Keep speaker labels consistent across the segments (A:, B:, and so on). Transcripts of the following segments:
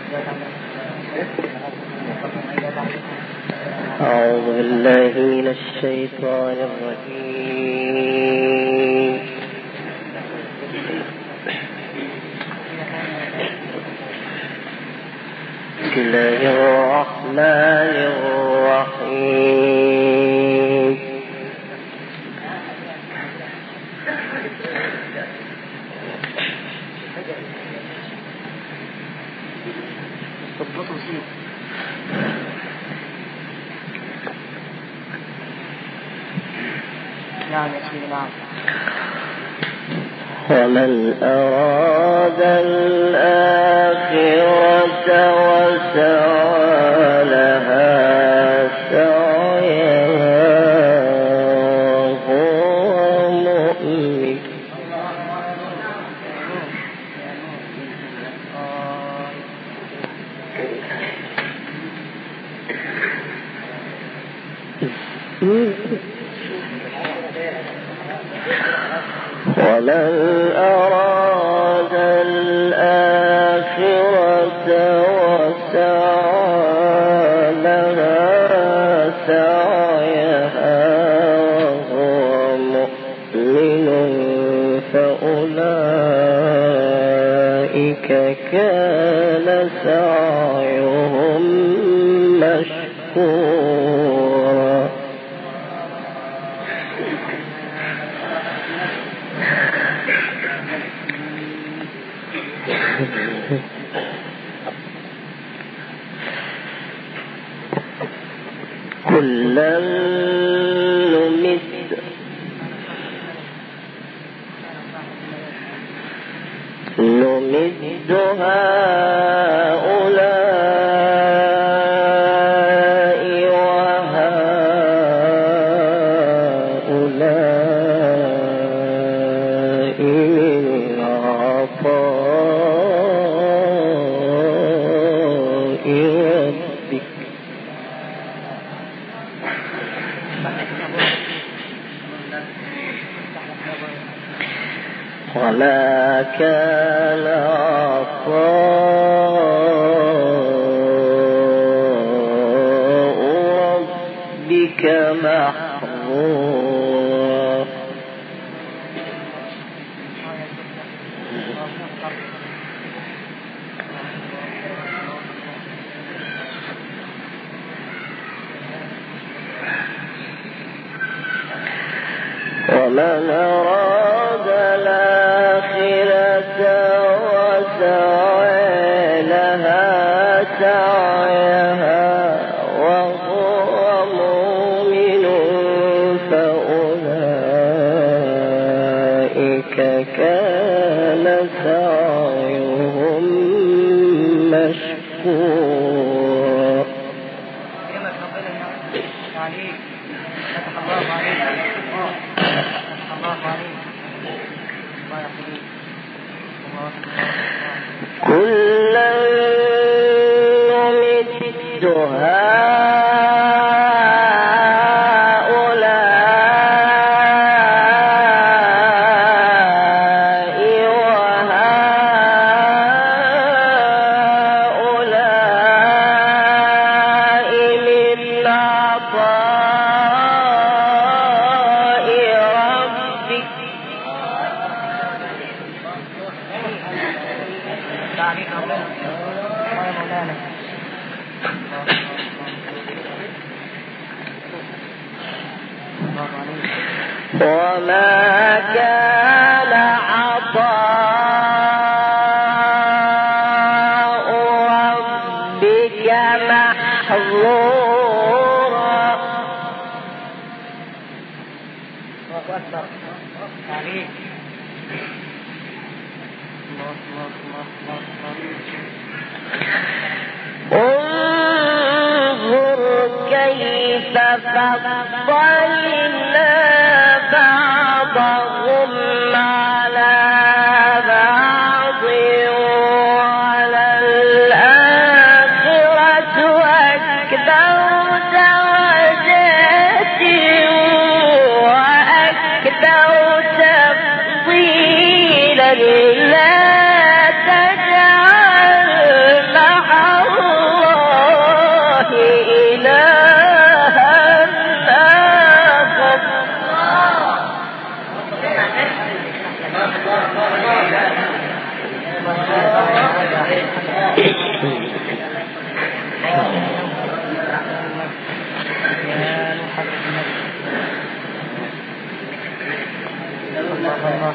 A: أعوذ بالله من الشيطان الرجيم. بسم الله الرحمن الرحيم. ومن أراد الآخرة وسعى لها سعيها وهو مؤمن ومن أراد الآخرة وسعى لها سعيها وهو مؤمن فأولئك كان سعيهم مشكورا. كلا نمد هؤلاء وهؤلاء من عطاء ربك وما كان عطاء ربك محظورا. ومن أراد الآخرة وسعى لها سعيها وهو مؤمن فأولئك كان سعيهم مشكورا. كلا نمد هؤلاء وهؤلاء من عطاء ربك وما كان عطاء ربك محظورا. انظر كيف فضلنا بعضهم على بعض وعلى الآخرة أكبر درجات وأكبر تفضيلا. لا تجعل مع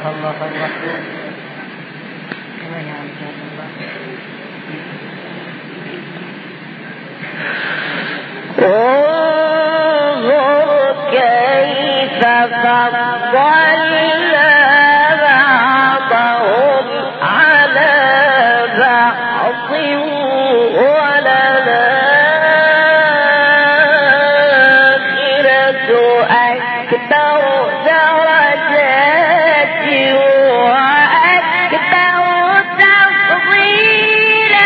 B: الله الله. كمان يا عم
A: انظر كيف فضلنا بعضهم على بعض وللآخرة أكبر درجات وأكبر تفضيلا.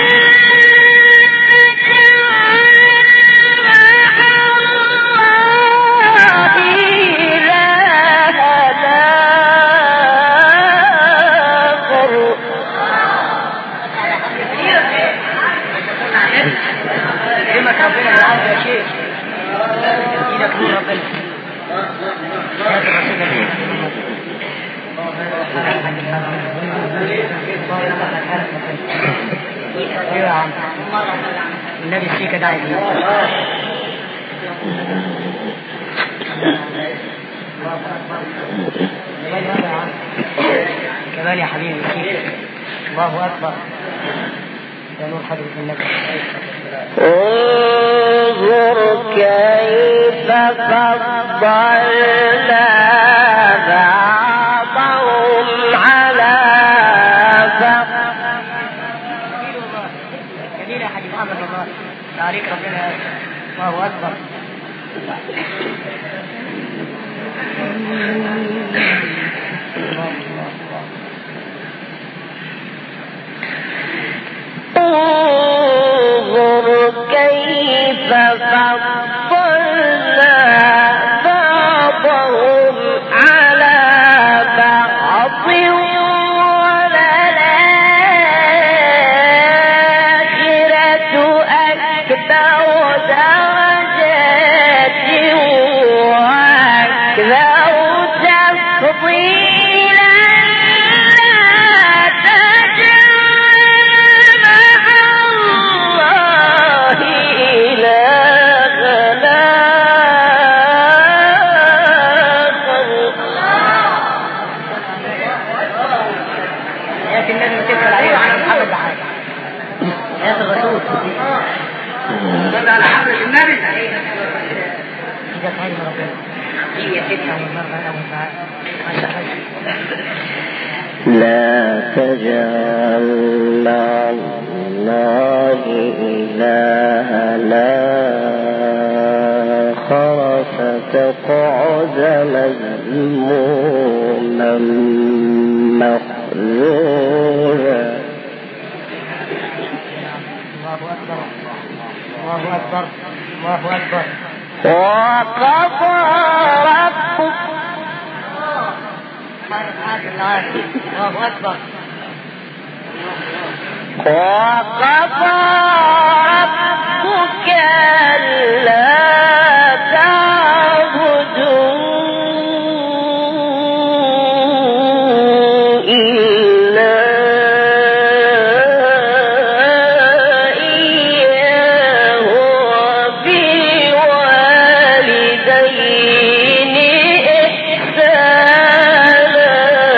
B: النبي فيك داعي كمان يا حبيبي فيك. الله أكبر يا نور حضرة النبي.
A: انظر كيف فضلنا بعضهم على بعض.
B: جميل يا حبيبي محمد الله عليك ربنا. الله أكبر.
A: انظر كيف فضلنا بعضهم على بعض وللآخرة أكبر درجات وأكبر تفضيلا. لا تجعل مع الله إلها آخر فتقعد مذموما مخذولا.
B: الله أكبر. الله أكبر. الله أكبر.
A: وقضى ربك.
B: الله أكبر.
A: وقضى ربك ألا تعبدوا إلا إياه وبالوالدين إحسانا.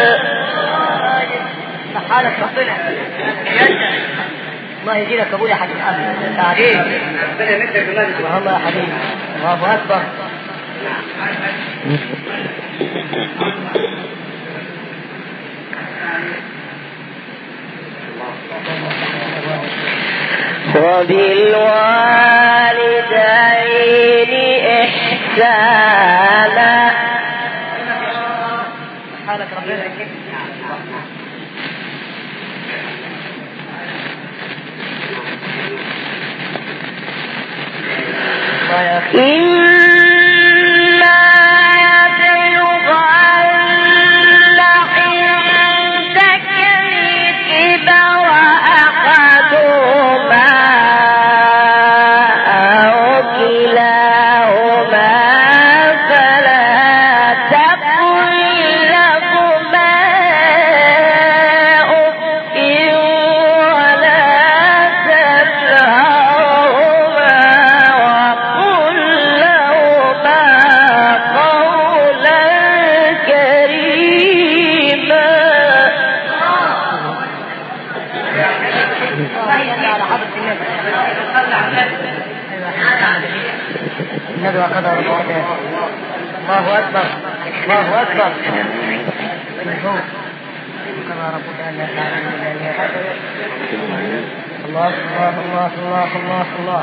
B: حالك ربنا الله يجيلك قبول يا حبيب محمد. تعليم ربنا يمدك بمجد. اللهم يا حبيبي. الله أكبر.
A: وبالوالدين إحسانا.
B: حالك ربنا يجيلك. إما يبلغن عندك الكبر أحدهما أو كلاهما فلا تقل لهما أف ولا تنهرهما وقل على حضرة النبي وقدر الله. الله أكبر الله أكبر. كما ربك أن يفعل الله الله الله الله الله.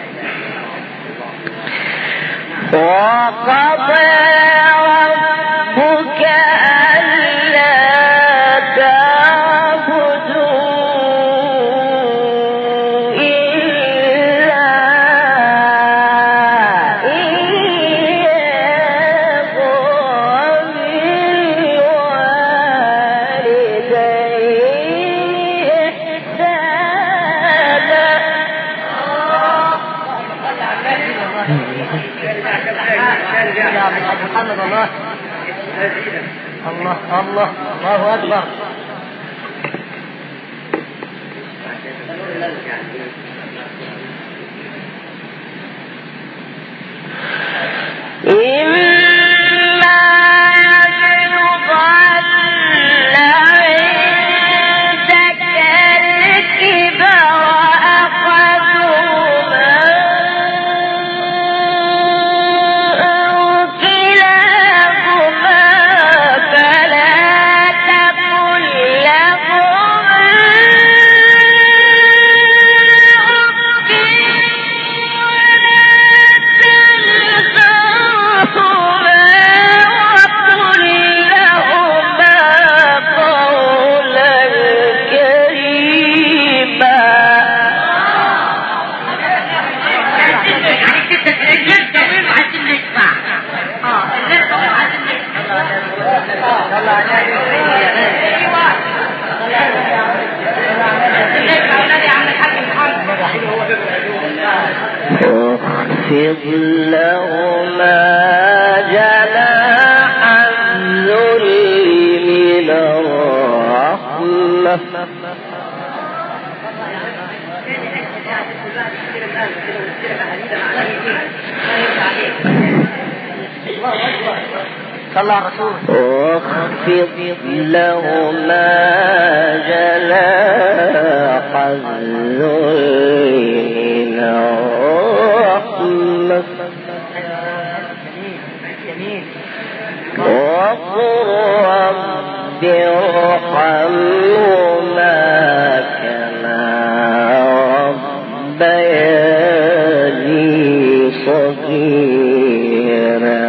B: وقضى ربك ألا تعبدوا إلا إياه وبالوالدين إحسانا. محمد الله الله الله الله أكبر. واخفض لهما جناح الذل من الرحمة. صلى على الرسول. واخفض لهما جناح الذل من الرحمة وقل رب ارحمهما كما ربياني صغيرا.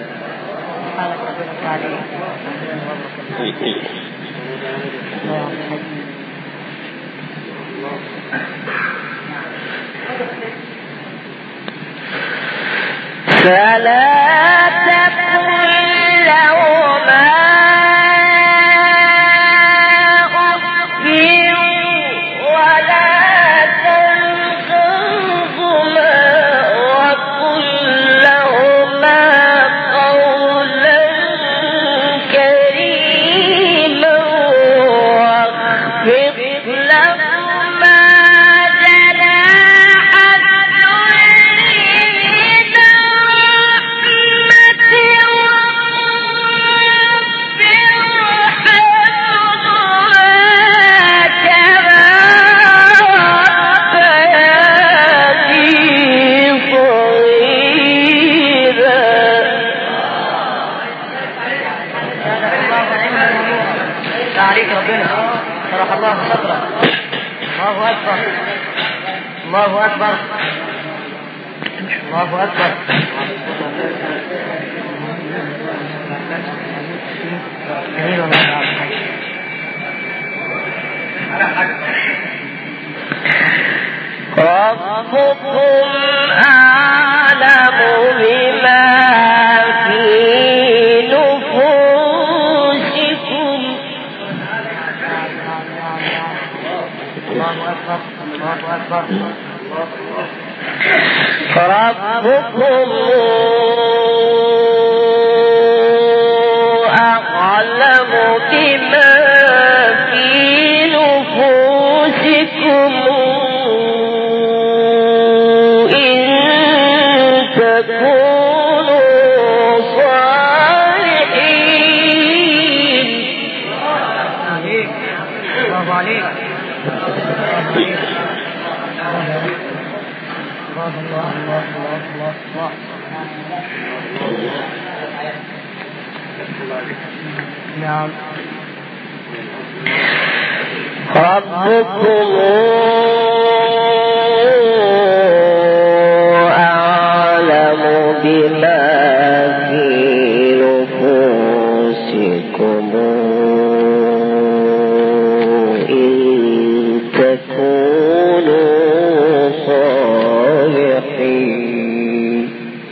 B: فلا تقل لهما أف ولا تنهرهما وقل لهما قولا كريما واخفض لهما الله أكبر الله أكبر. ربكم أعلم بما في نفوسكم. الله أكبر الله أكبر. ربكم أعلم بما في نفوسكم إن تكونوا صالحين. الله عليك. نعم.
A: ربكم أعلم بما في نفوسكم إن تكونوا صالحين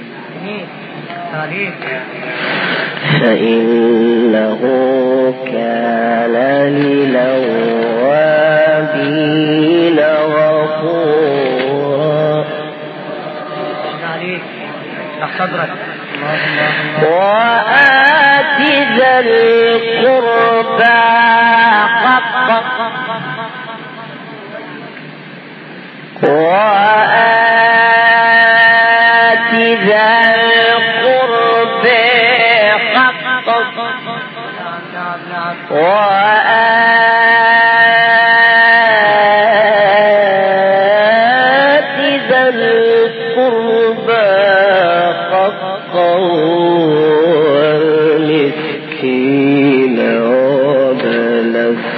A: فإنه كان للأوابين غفورا. وآت ذا القربى حقه وآت ذا القربى حقه وآت ذا القربى حقه والمسكين وابن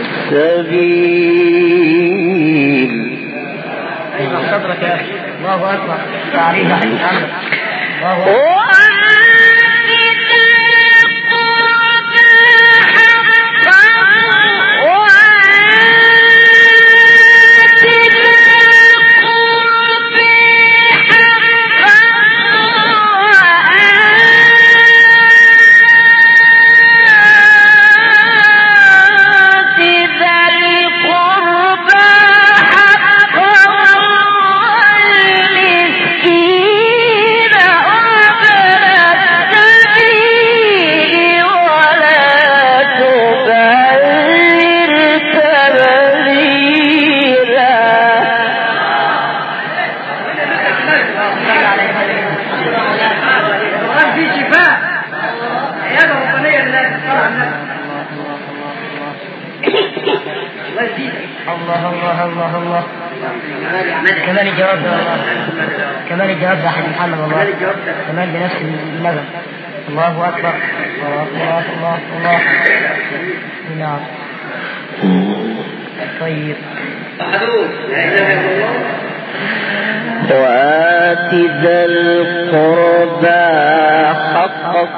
A: السبيل.
B: صدرك يا أخي. الله أكبر. تعريف الله كمان الجواب ده حاج محمد والله كمان بنفس اللبن. الله أكبر. الله الله الله. نعم. طيب.
A: وآت ذا القربى حقه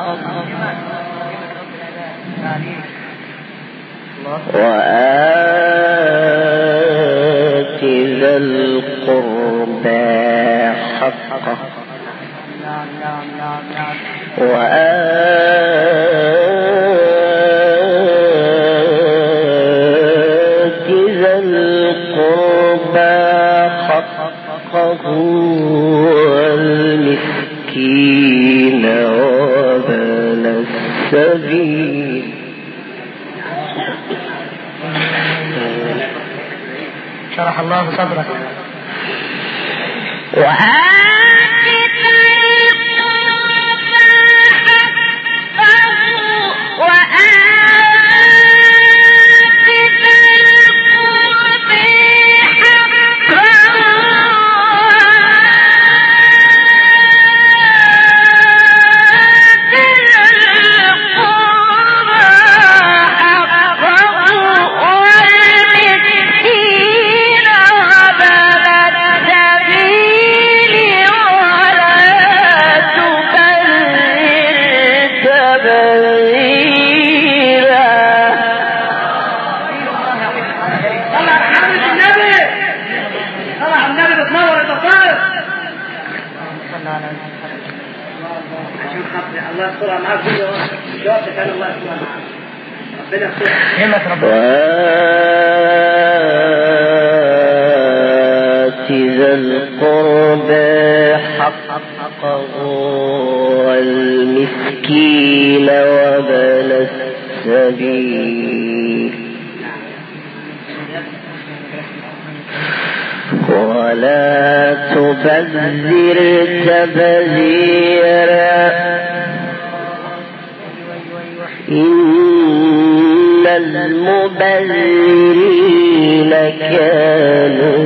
A: وآت ذا القربى حقه وآت ذا القربى حقه والمسكين وابن السبيل.
B: شرح الله صدرك.
A: وآت ذا القربى حقه والمسكين وابن السبيل ولا تبذر تبذيرا إن المبذرين كانوا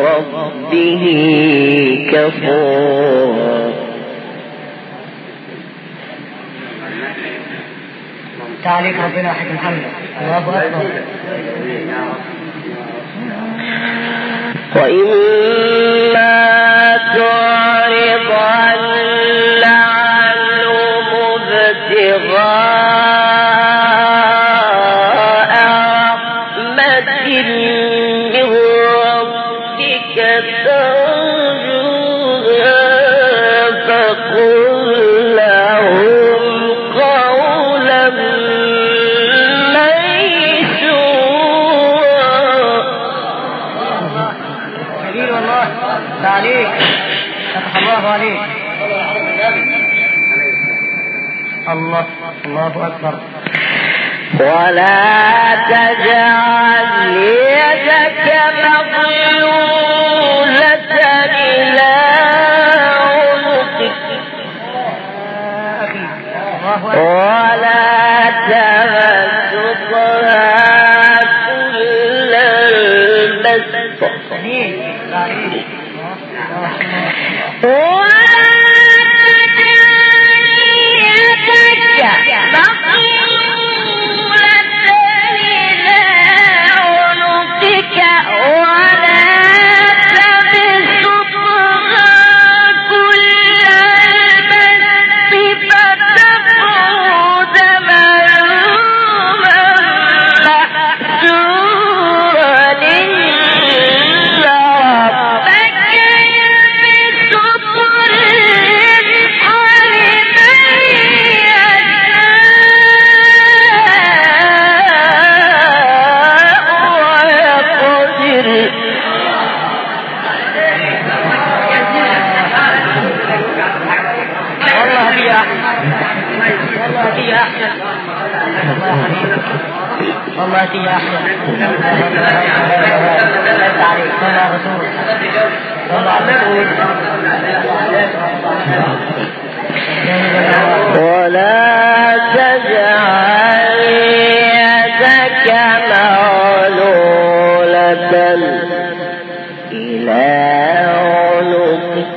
A: ربه كفورا.
B: تعليق ربنا حكم محمد. الله أكبر.
A: وإما تعرض عنهم ابتغاء رحمة من ربك ترجوها فقل لهم قولا ميسورا.
B: كبير والله. تعليق فتح الله عليك. الله أكبر.
A: ولا تجعل يدك مغلولة إلى عنقك ولا تبسطها كل البسط والله فيه أحسن. ولا تجعل يدك مغلولة إلى عنقك.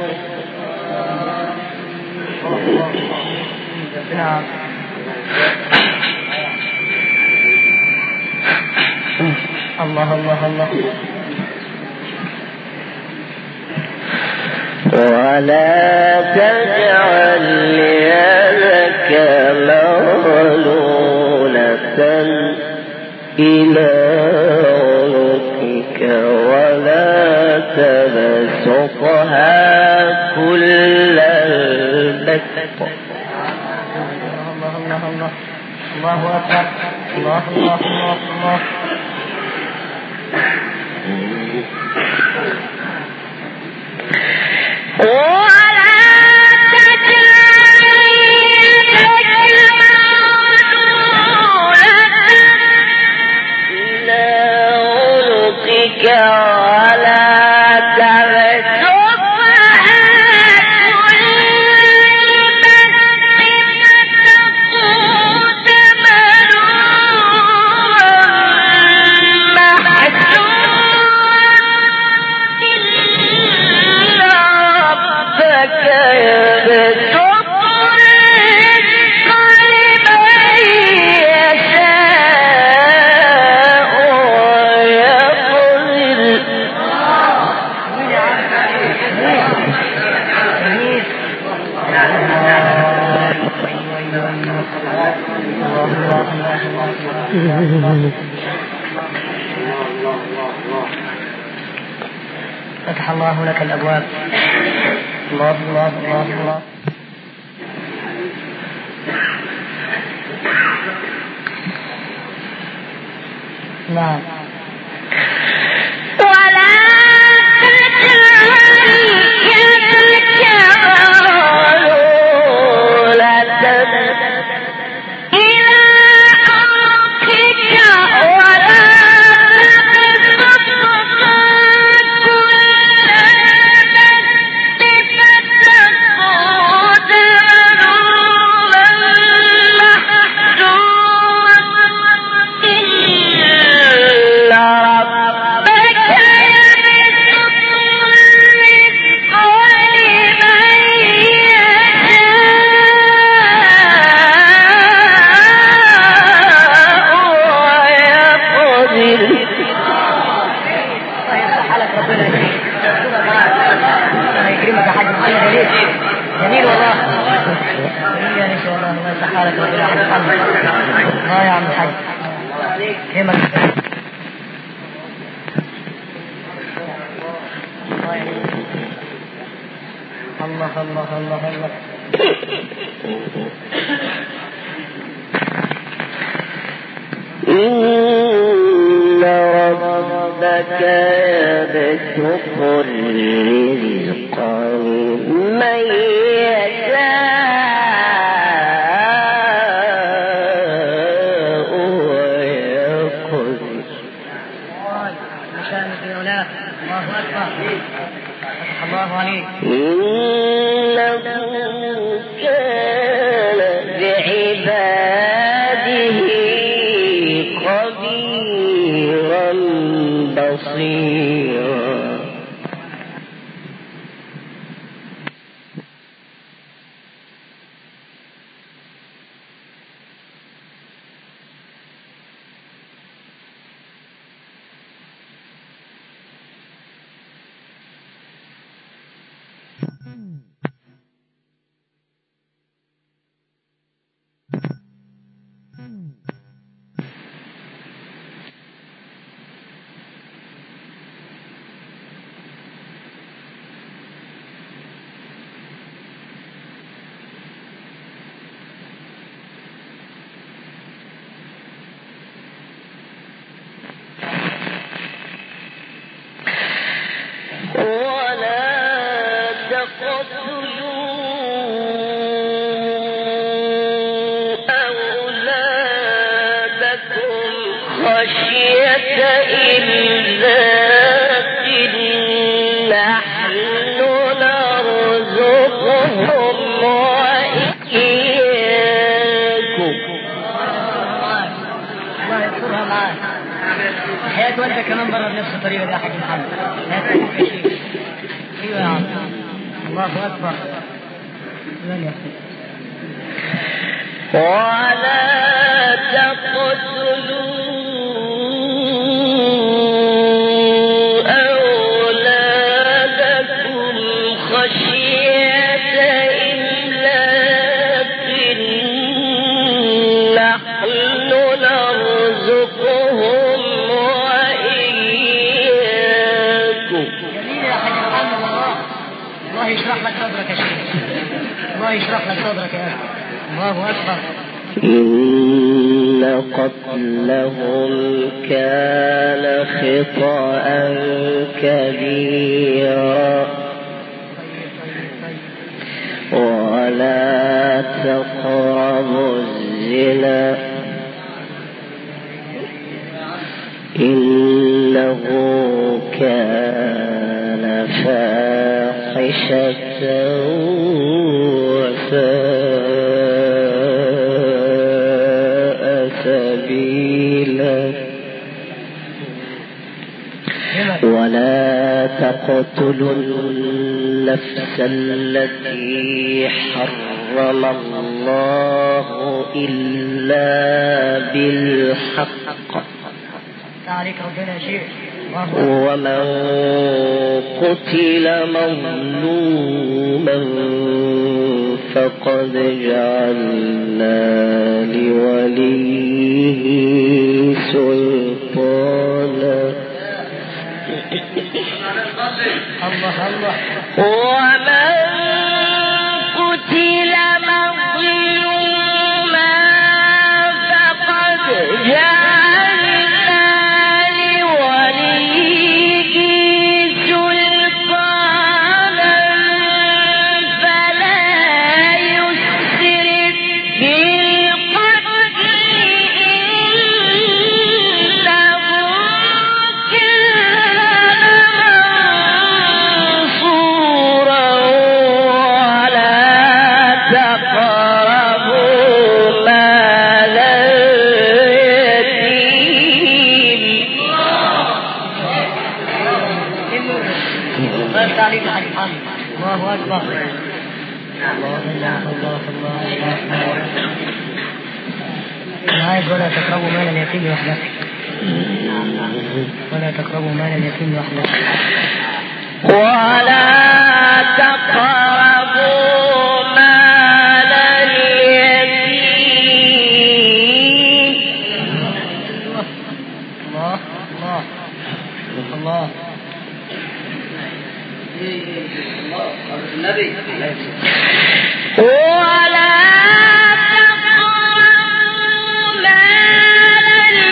B: الله الله الله.
A: ولا تجعل يدك مغلولة إلى عنقك ولا تبسطها كل البسط.
B: الله الله الله. الله أكبر. الله الله الله الله. فتح الله لك الأبواب. الله الله الله الله. نعم. تربي يا محمد. يا عم الحاج كيفك؟ الله الله الله الله.
A: إن ربك يبسط الرزق لمن يشاء ويقدر.
B: الله أكبر. الله عليك.
A: إنه كان بعباده خبيرا بصيرا.
B: وانت كمان برا بنفس الطريقه دي. احد محمد لا تكون شيء. ايوه يا عم. الله اكبر.
A: ولا تقتلوا أولادكم خشية إملاق نحن نرزقهم وإياكم.
B: جميل يا حاج محمد. الله يشرح لك صدرك يا شيخ. الله يشرح لك صدرك يا أخي. الله أكبر.
A: إن قتلهم كان خطأ كبيرا ولا تقربوا الزنا إنه كان فاحشة ولا تقتلوا النفس التي حرم الله إلا بالحق ومن قتل مظلوما فقد جعلنا لوليه سلطانا ومن قتل مظلوما فقد جعلنا لوليه سلطانا فلا يسرف بالقتل
B: الله أكبر. الله الله الله الله. عايز ولا تقربوا مال اليتيم وحدك. ولا تقربوا مال اليتيم وحدك.
A: ولا تقربوا مال اليتيم ولا تقربوا مال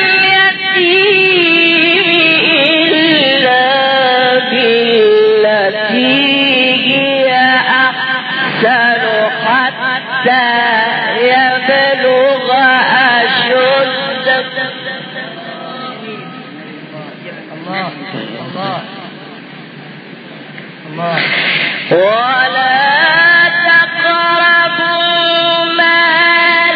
A: اليتيم إلا بالتي هي أحسن حتى يبلغ أشده. ولا تقربوا مال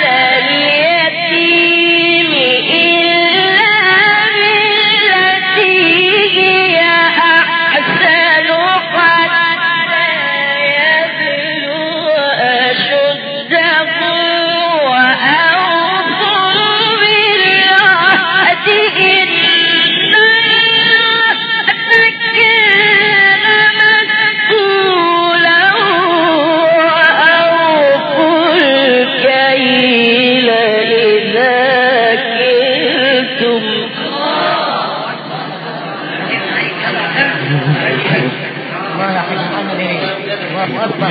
A: اليتيم إلا بالتي هي أحسن حتى يبلغ أشده وأوفوا بالعهد إن العهد كان مسؤولا وأوفوا الكيل إذا كلتم.
B: الله يا حبيب محمد الله أكبر.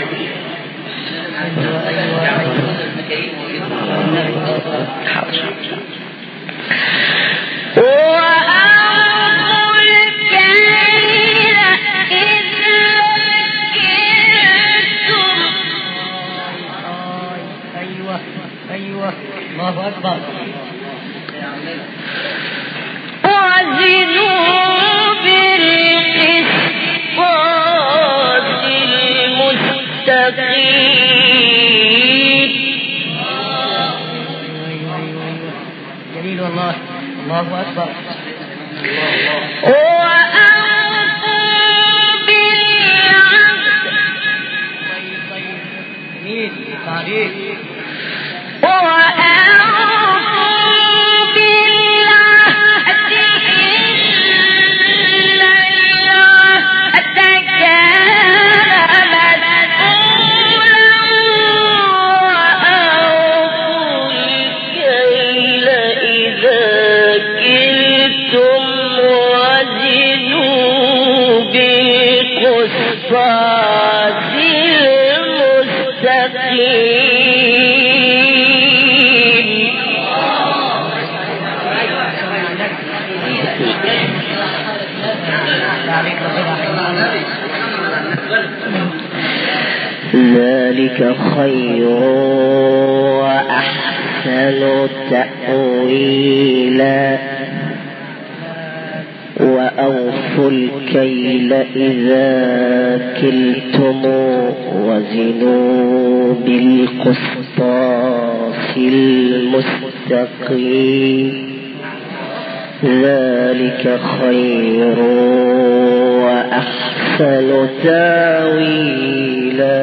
A: وأوفوا الكيل إذا كلتم.
B: أيوة الله أكبر.
A: وزنوا بالقسطاس المستقيم.
B: جميل والله. الله أكبر.
A: وأوفوا بالعهد.
B: جميل صحيح.
A: وأوفوا بالعهد إن العهد كان مسؤولا وأوفوا الكيل إذا كلتم وزنوا بالقسطاس المستقيم. ذلك خير وأحسن تأويلا. وأوفوا الكيل إذا كلتم وزنوا بالقسطاس المستقيم. ذلك خير وأحسن تأويلا.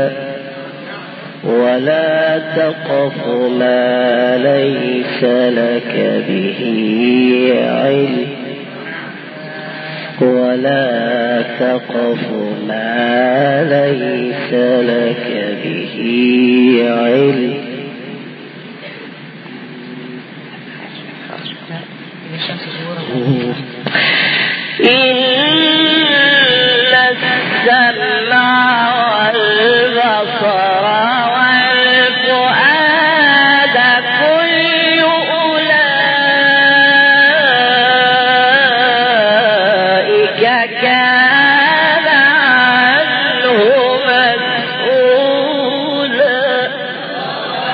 A: ولا تقف ما ليس لك به علم. ولا تقف ما ليس لك به علم. إن السمع والبصر والفؤاد كل أولئك كان عنه مسؤولا.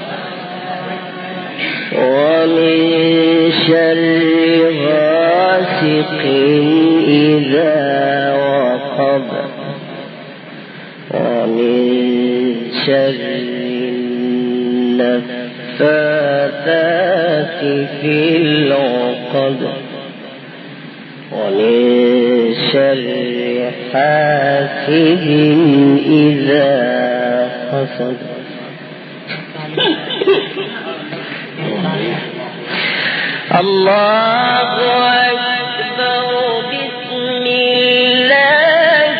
A: ومن شر غاسق إذا وقب ومن شر النفاثات في العقد ومن شر حاسد إذا حسد. الله أكبر. بسم الله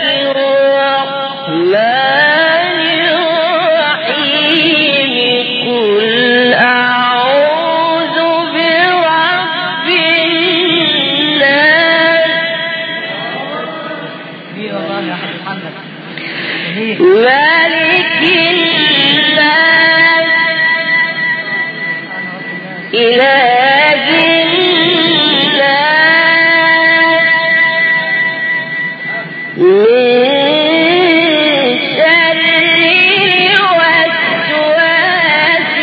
A: الرحمن الرحيم. قل أعوذ برب الناس مالك الناس إله الناس من شر الوسواس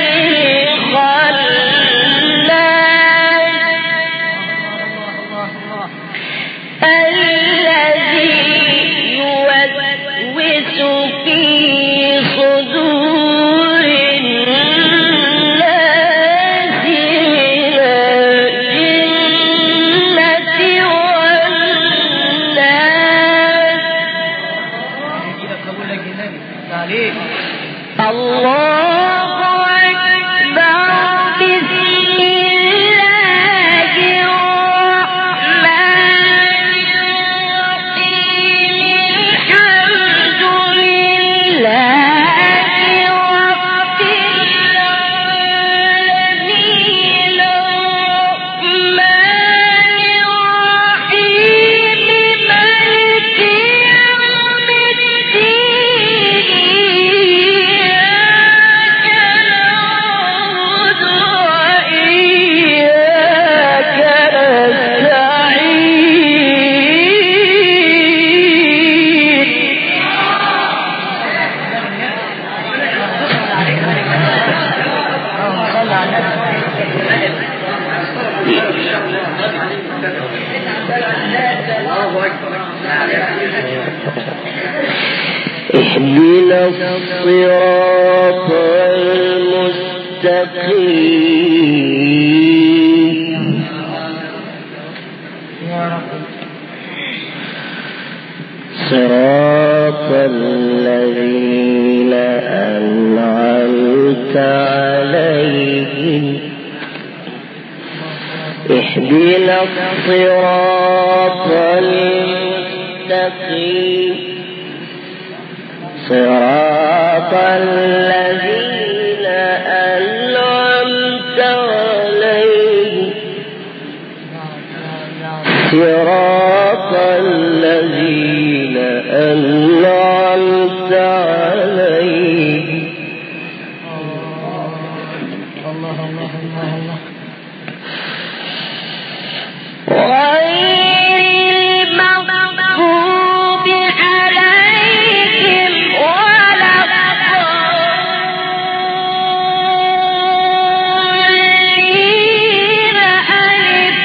A: الخناس الذي يوسوس في صدور الناس من الجنة والناس. الله أكبر. بسم الله الرحمن الرحيم. الحمد لله رب العالمين الرحمن الرحيم مالك يوم الدين. إياك نعبد وإياك اهدنا الصراط المستقيم. صراط الذين أنعمت عليهم. اهدنا الصراط المستقيم. صراط الذين أنعمت عليهم. صراط الذين أنعمت عليهم. الله الله الله الله. غير المغضوب عليهم ولا الضالين. ألف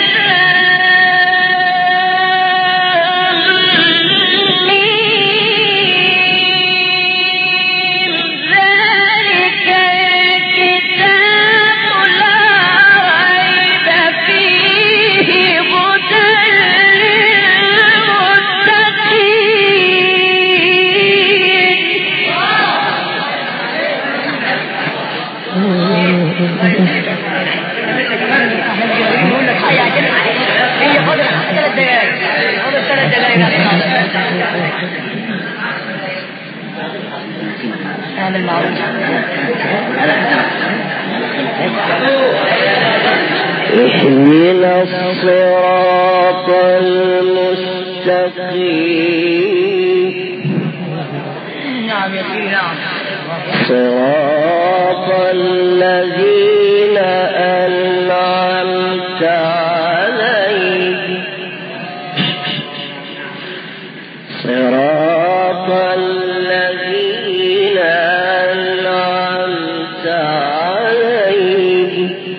A: ذلك الكتاب لا ريب فيه هدى اهدنا الصراط المستقيم. صراط الذين أنعمت عليهم. صراط الذين أنعمت عليهم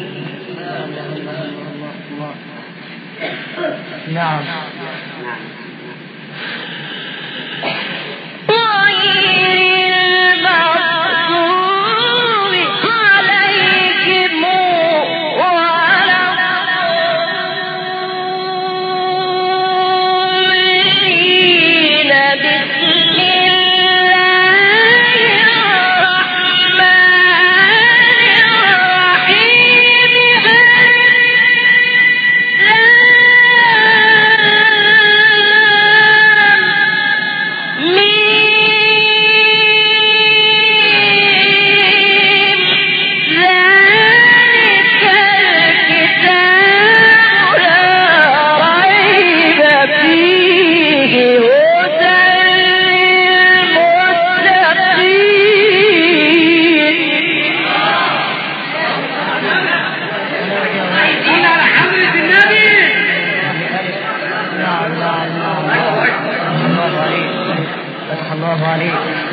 B: الله عليك.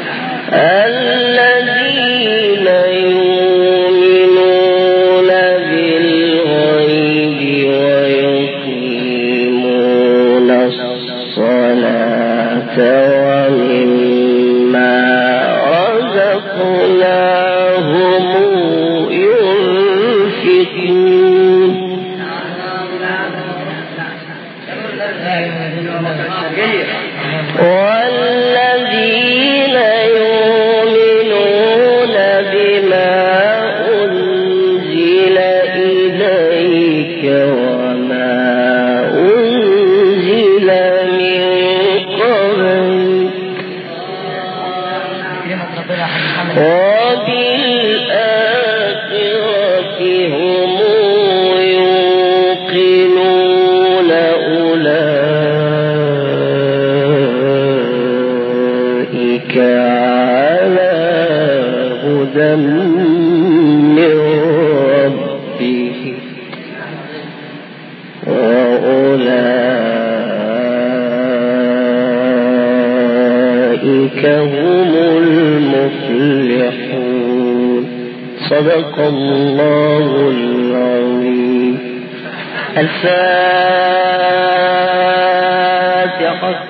A: الذين يؤمنون بالغيب ويقيمون الصلاة ومما رزقناهم ينفقون. والذين يؤمنون بما أنزل إليك وما أنزل من قبلك وبالآخرة هم يوقنون. أولئك على هدى من ربهم وأولئك هم المفلحون. صدق الله العظيم. الفاتحة.